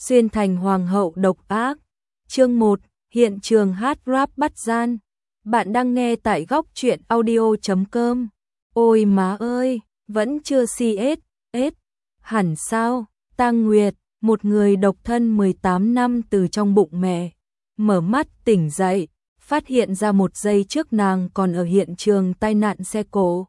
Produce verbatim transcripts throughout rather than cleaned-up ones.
xuyên thành hoàng hậu độc ác. Chương một, hiện trường hát rap bắt gian. Bạn đang nghe tại góc truyện audio chấm com. Ôi má ơi, vẫn chưa xê ét ét. Hẳn sao? Tang Nguyệt, một người độc thân mười tám năm từ trong bụng mẹ, mở mắt tỉnh dậy, phát hiện ra một giây trước nàng còn ở hiện trường tai nạn xe cộ.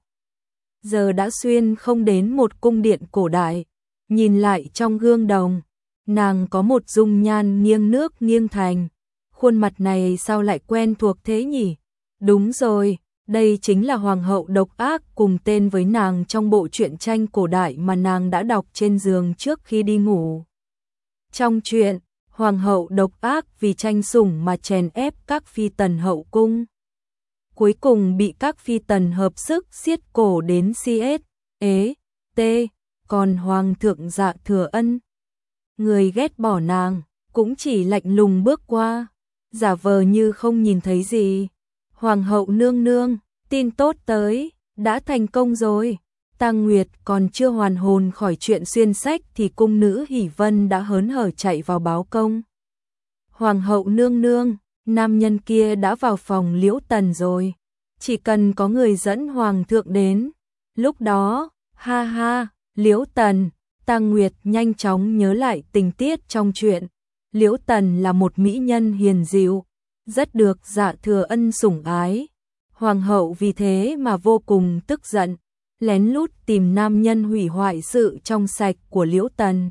Giờ đã xuyên không đến một cung điện cổ đại, nhìn lại trong gương đồng, nàng có một dung nhan nghiêng nước nghiêng thành. Khuôn mặt này sao lại quen thuộc thế nhỉ? Đúng rồi, đây chính là hoàng hậu độc ác cùng tên với nàng trong bộ truyện tranh cổ đại mà nàng đã đọc trên giường trước khi đi ngủ. Trong truyện, hoàng hậu độc ác vì tranh sủng mà chèn ép các phi tần hậu cung. Cuối cùng bị các phi tần hợp sức xiết cổ đến xê ét ế tê, còn hoàng thượng Dạ Thừa Ân, người ghét bỏ nàng, cũng chỉ lạnh lùng bước qua, giả vờ như không nhìn thấy gì. Hoàng hậu nương nương, tin tốt tới, đã thành công rồi. Tang Nguyệt còn chưa hoàn hồn khỏi chuyện xuyên sách thì cung nữ Hỷ Vân đã hớn hở chạy vào báo công. Hoàng hậu nương nương, nam nhân kia đã vào phòng Liễu Tần rồi, chỉ cần có người dẫn hoàng thượng đến. Lúc đó, ha ha, Liễu Tần, Tang Nguyệt nhanh chóng nhớ lại tình tiết trong chuyện. Liễu Tần là một mỹ nhân hiền dịu, rất được Dạ Thừa Ân sủng ái. Hoàng hậu vì thế mà vô cùng tức giận, lén lút tìm nam nhân hủy hoại sự trong sạch của Liễu Tần,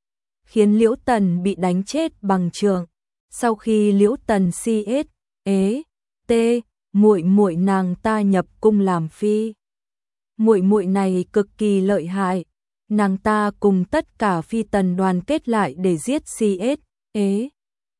khiến Liễu Tần bị đánh chết bằng trượng. Sau khi Liễu Tần xê ét ế tê, muội muội nàng ta nhập cung làm phi. Muội muội này cực kỳ lợi hại, nàng ta cùng tất cả phi tần đoàn kết lại để giết xê ét ế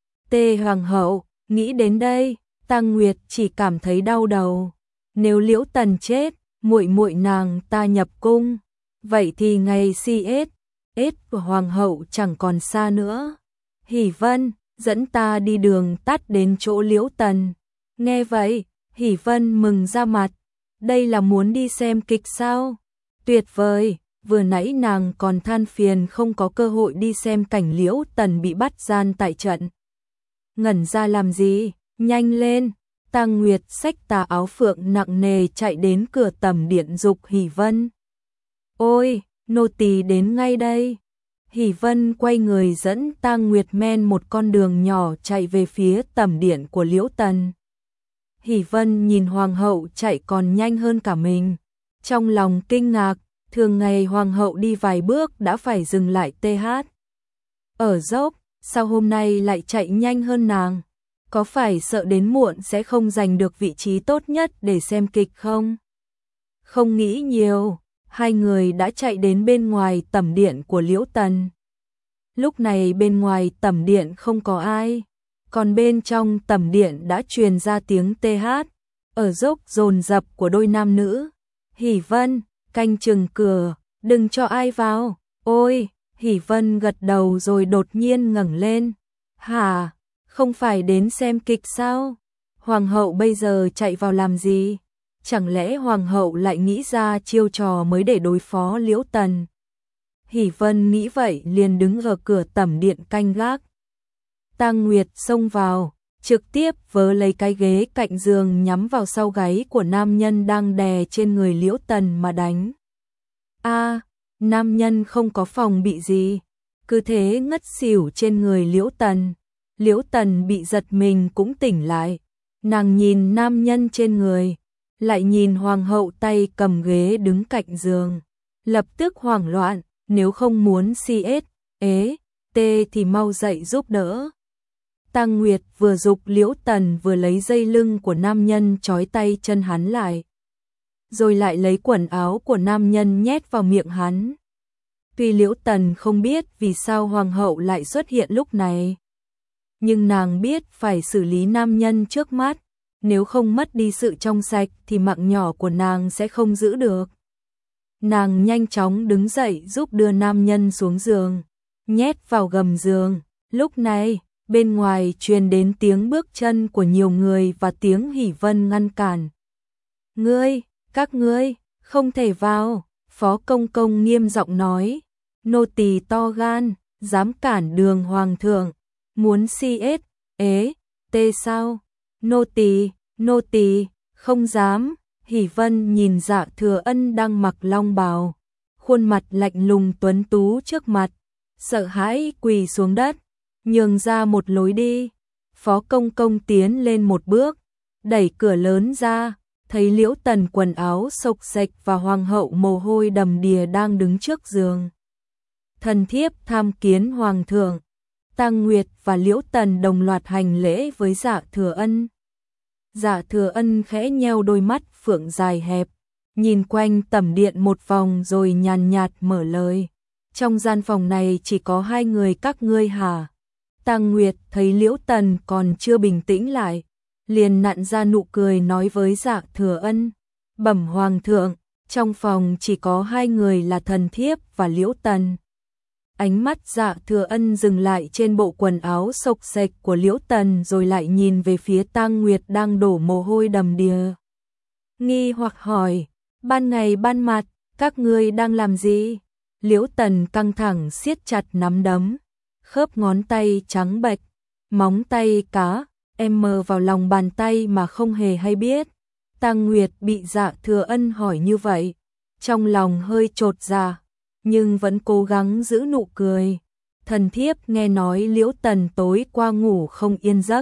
tê hoàng hậu. Nghĩ đến đây, Tang Nguyệt chỉ cảm thấy đau đầu. Nếu Liễu Tần chết, muội muội nàng ta nhập cung, vậy thì ngày xê ét ét của hoàng hậu chẳng còn xa nữa. Hỷ Vân, dẫn ta đi đường tắt đến chỗ Liễu Tần. Nghe vậy, Hỷ Vân mừng ra mặt. Đây là muốn đi xem kịch sao? Tuyệt vời, vừa nãy nàng còn than phiền không có cơ hội đi xem cảnh Liễu Tần bị bắt gian tại trận. Ngẩn ra làm gì, nhanh lên. Tang Nguyệt xách tà áo phượng nặng nề chạy đến cửa tẩm điện dục Hỷ Vân. Ôi, nô tỳ đến ngay đây. Hỷ Vân quay người dẫn Tang Nguyệt men một con đường nhỏ chạy về phía tẩm điện của Liễu Tần. Hỷ Vân nhìn hoàng hậu chạy còn nhanh hơn cả mình, trong lòng kinh ngạc, thường ngày hoàng hậu đi vài bước đã phải dừng lại tê hát. Ở dốc, sao hôm nay lại chạy nhanh hơn nàng? Có phải sợ đến muộn sẽ không giành được vị trí tốt nhất để xem kịch không? Không nghĩ nhiều, hai người đã chạy đến bên ngoài tẩm điện của Liễu Tần. Lúc này bên ngoài tẩm điện không có ai, còn bên trong tẩm điện đã truyền ra tiếng tê hát, ở dốc dồn dập của đôi nam nữ. Hỷ Vân, canh chừng cửa, đừng cho ai vào. Ôi, Hỷ Vân gật đầu rồi đột nhiên ngẩng lên. Hả? Không phải đến xem kịch sao? Hoàng hậu bây giờ chạy vào làm gì? Chẳng lẽ hoàng hậu lại nghĩ ra chiêu trò mới để đối phó Liễu Tần? Hỷ Vân nghĩ vậy liền đứng ở cửa tẩm điện canh gác. Tang Nguyệt xông vào, trực tiếp vớ lấy cái ghế cạnh giường nhắm vào sau gáy của nam nhân đang đè trên người Liễu Tần mà đánh. A, nam nhân không có phòng bị gì, cứ thế ngất xỉu trên người Liễu Tần. Liễu Tần bị giật mình cũng tỉnh lại, nàng nhìn nam nhân trên người, lại nhìn hoàng hậu tay cầm ghế đứng cạnh giường, lập tức hoảng loạn, nếu không muốn xê ét ế tê thì mau dậy giúp đỡ. Tang Nguyệt vừa giục Liễu Tần vừa lấy dây lưng của nam nhân trói tay chân hắn lại, rồi lại lấy quần áo của nam nhân nhét vào miệng hắn. Tuy Liễu Tần không biết vì sao hoàng hậu lại xuất hiện lúc này, nhưng nàng biết phải xử lý nam nhân trước mắt, nếu không mất đi sự trong sạch thì mạng nhỏ của nàng sẽ không giữ được. Nàng nhanh chóng đứng dậy giúp đưa nam nhân xuống giường, nhét vào gầm giường. Lúc này, bên ngoài truyền đến tiếng bước chân của nhiều người và tiếng Hỷ Vân ngăn cản. Ngươi, các ngươi, không thể vào, Phó Công Công nghiêm giọng nói. Nô tỳ to gan, dám cản đường hoàng thượng, muốn si ết, ế, tê sao? Nô tỳ, nô tỳ, không dám. Hỷ Vân nhìn Dạ Thừa Ân đang mặc long bào, khuôn mặt lạnh lùng tuấn tú trước mặt, sợ hãi quỳ xuống đất, nhường ra một lối đi. Phó Công Công tiến lên một bước, đẩy cửa lớn ra, thấy Liễu Tần quần áo xộc xệch và hoàng hậu mồ hôi đầm đìa đang đứng trước giường. Thần thiếp tham kiến hoàng thượng. Tang Nguyệt và Liễu Tần đồng loạt hành lễ với Dạ Thừa Ân. Dạ Thừa Ân khẽ nheo đôi mắt phượng dài hẹp, nhìn quanh tẩm điện một vòng rồi nhàn nhạt mở lời. Trong gian phòng này chỉ có hai người các ngươi hả? Tang Nguyệt thấy Liễu Tần còn chưa bình tĩnh lại, liền nặn ra nụ cười nói với Dạ Thừa Ân. Bẩm hoàng thượng, trong phòng chỉ có hai người là thần thiếp và Liễu Tần. Ánh mắt Dạ Thừa Ân dừng lại trên bộ quần áo xộc xệch của Liễu Tần rồi lại nhìn về phía Tang Nguyệt đang đổ mồ hôi đầm đìa. Nghi hoặc hỏi, ban ngày ban mặt, các ngươi đang làm gì? Liễu Tần căng thẳng siết chặt nắm đấm, khớp ngón tay trắng bệch, móng tay cá, em mờ vào lòng bàn tay mà không hề hay biết. Tang Nguyệt bị Dạ Thừa Ân hỏi như vậy, trong lòng hơi chột dạ, nhưng vẫn cố gắng giữ nụ cười. Thần thiếp nghe nói Liễu Tần tối qua ngủ không yên giấc.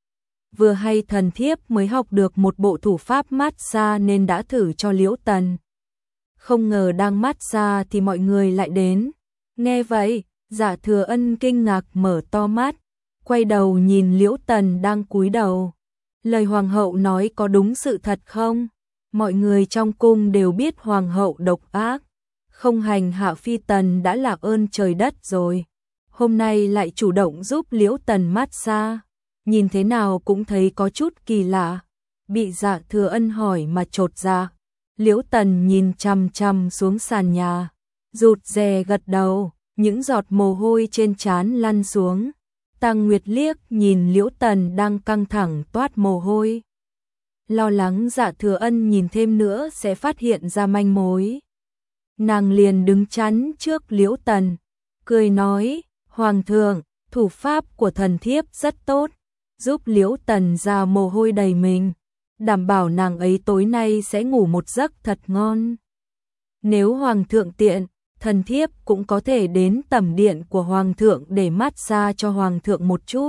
Vừa hay thần thiếp mới học được một bộ thủ pháp massage nên đã thử cho Liễu Tần. Không ngờ đang massage thì mọi người lại đến. Nghe vậy, Dạ Thừa Ân kinh ngạc mở to mắt, quay đầu nhìn Liễu Tần đang cúi đầu. Lời hoàng hậu nói có đúng sự thật không? Mọi người trong cung đều biết hoàng hậu độc ác, không hành hạ phi tần đã là ơn trời đất rồi. Hôm nay lại chủ động giúp Liễu Tần massage, nhìn thế nào cũng thấy có chút kỳ lạ. Bị Dạ Thừa Ân hỏi mà chột dạ, Liễu Tần nhìn chằm chằm xuống sàn nhà, rụt rè gật đầu, những giọt mồ hôi trên trán lăn xuống. Tang Nguyệt liếc nhìn Liễu Tần đang căng thẳng toát mồ hôi, lo lắng Dạ Thừa Ân nhìn thêm nữa sẽ phát hiện ra manh mối. Nàng liền đứng chắn trước Liễu Tần, cười nói, hoàng thượng, thủ pháp của thần thiếp rất tốt, giúp Liễu Tần ra mồ hôi đầy mình, đảm bảo nàng ấy tối nay sẽ ngủ một giấc thật ngon. Nếu hoàng thượng tiện, thần thiếp cũng có thể đến tẩm điện của hoàng thượng để massage cho hoàng thượng một chút.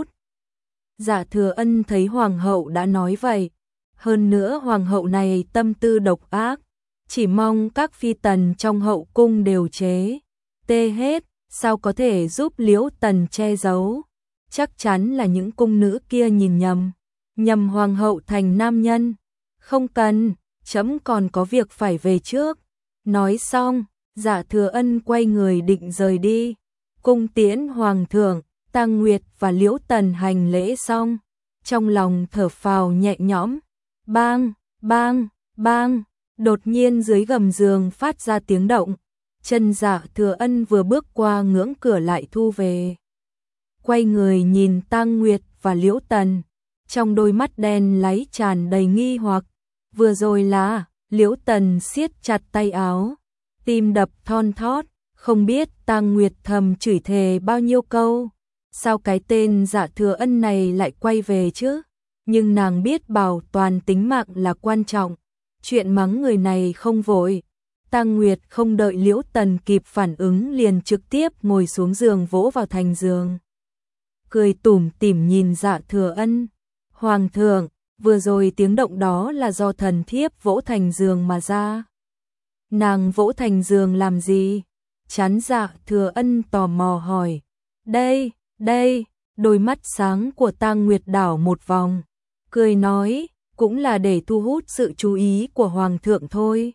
Dạ Thừa Ân thấy hoàng hậu đã nói vậy, hơn nữa hoàng hậu này tâm tư độc ác, chỉ mong các phi tần trong hậu cung đều chế tê hết, sao có thể giúp Liễu Tần che giấu. Chắc chắn là những cung nữ kia nhìn nhầm, nhầm hoàng hậu thành nam nhân. Không cần, trẫm còn có việc phải về trước. Nói xong, Dạ Thừa Ân quay người định rời đi. Cung tiễn hoàng thượng, Tang Nguyệt và Liễu Tần hành lễ xong, trong lòng thở phào nhẹ nhõm. Bang, bang, bang, đột nhiên dưới gầm giường phát ra tiếng động. Chân Dạ Thừa Ân vừa bước qua ngưỡng cửa lại thu về. Quay người nhìn Tang Nguyệt và Liễu Tần, trong đôi mắt đen láy tràn đầy nghi hoặc. Vừa rồi là, Liễu Tần siết chặt tay áo, tim đập thon thót, không biết Tang Nguyệt thầm chửi thề bao nhiêu câu. Sao cái tên Dạ Thừa Ân này lại quay về chứ? Nhưng nàng biết bảo toàn tính mạng là quan trọng, chuyện mắng người này không vội. Tang Nguyệt không đợi Liễu Tần kịp phản ứng liền trực tiếp ngồi xuống giường vỗ vào thành giường. Cười tủm tỉm nhìn Dạ Thừa Ân. Hoàng thượng, vừa rồi tiếng động đó là do thần thiếp vỗ thành giường mà ra. Nàng vỗ thành giường làm gì? Chán Dạ Thừa Ân tò mò hỏi. Đây, đây, đôi mắt sáng của Tang Nguyệt đảo một vòng, cười nói, cũng là để thu hút sự chú ý của hoàng thượng thôi.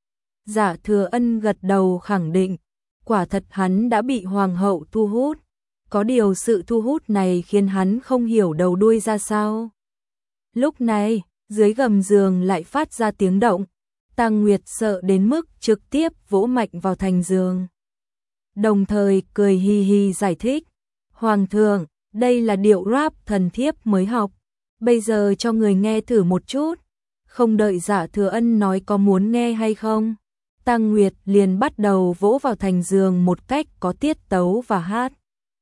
Dạ Thừa Ân gật đầu khẳng định, quả thật hắn đã bị hoàng hậu thu hút, có điều sự thu hút này khiến hắn không hiểu đầu đuôi ra sao. Lúc này, dưới gầm giường lại phát ra tiếng động, Tang Nguyệt sợ đến mức trực tiếp vỗ mạnh vào thành giường. Đồng thời cười hi hi giải thích, hoàng thượng, đây là điệu rap thần thiếp mới học, bây giờ cho người nghe thử một chút. Không đợi Dạ Thừa Ân nói có muốn nghe hay không, Tang Nguyệt liền bắt đầu vỗ vào thành giường một cách có tiết tấu và hát.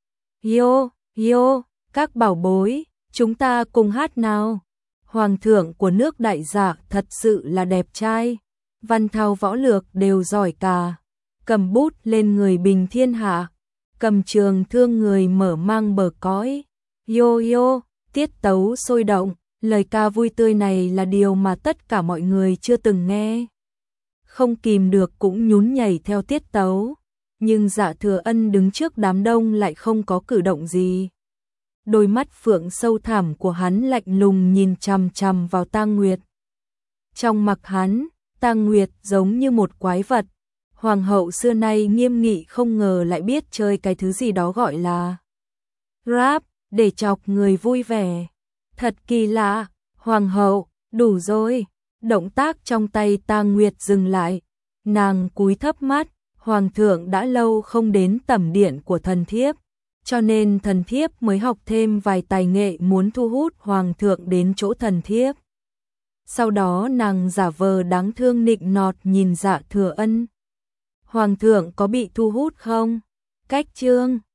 Yo, yo, các bảo bối, chúng ta cùng hát nào. Hoàng thượng của nước Đại Dạ thật sự là đẹp trai, văn thao võ lược đều giỏi cả, cầm bút lên người bình thiên hạ, cầm trường thương người mở mang bờ cõi. Yo yo, tiết tấu sôi động, lời ca vui tươi này là điều mà tất cả mọi người chưa từng nghe. Không kìm được cũng nhún nhảy theo tiết tấu, nhưng Dạ Thừa Ân đứng trước đám đông lại không có cử động gì. Đôi mắt phượng sâu thẳm của hắn lạnh lùng nhìn chằm chằm vào Tang Nguyệt. Trong mắt hắn, Tang Nguyệt giống như một quái vật. Hoàng hậu xưa nay nghiêm nghị không ngờ lại biết chơi cái thứ gì đó gọi là rap để chọc người vui vẻ. Thật kỳ lạ, hoàng hậu, đủ rồi. Động tác trong tay Tang Nguyệt dừng lại. Nàng cúi thấp mắt, hoàng thượng đã lâu không đến tẩm điện của thần thiếp, cho nên thần thiếp mới học thêm vài tài nghệ muốn thu hút hoàng thượng đến chỗ thần thiếp. Sau đó nàng giả vờ đáng thương nịnh nọt nhìn Dạ Thừa Ân. Hoàng thượng có bị thu hút không? Cách chương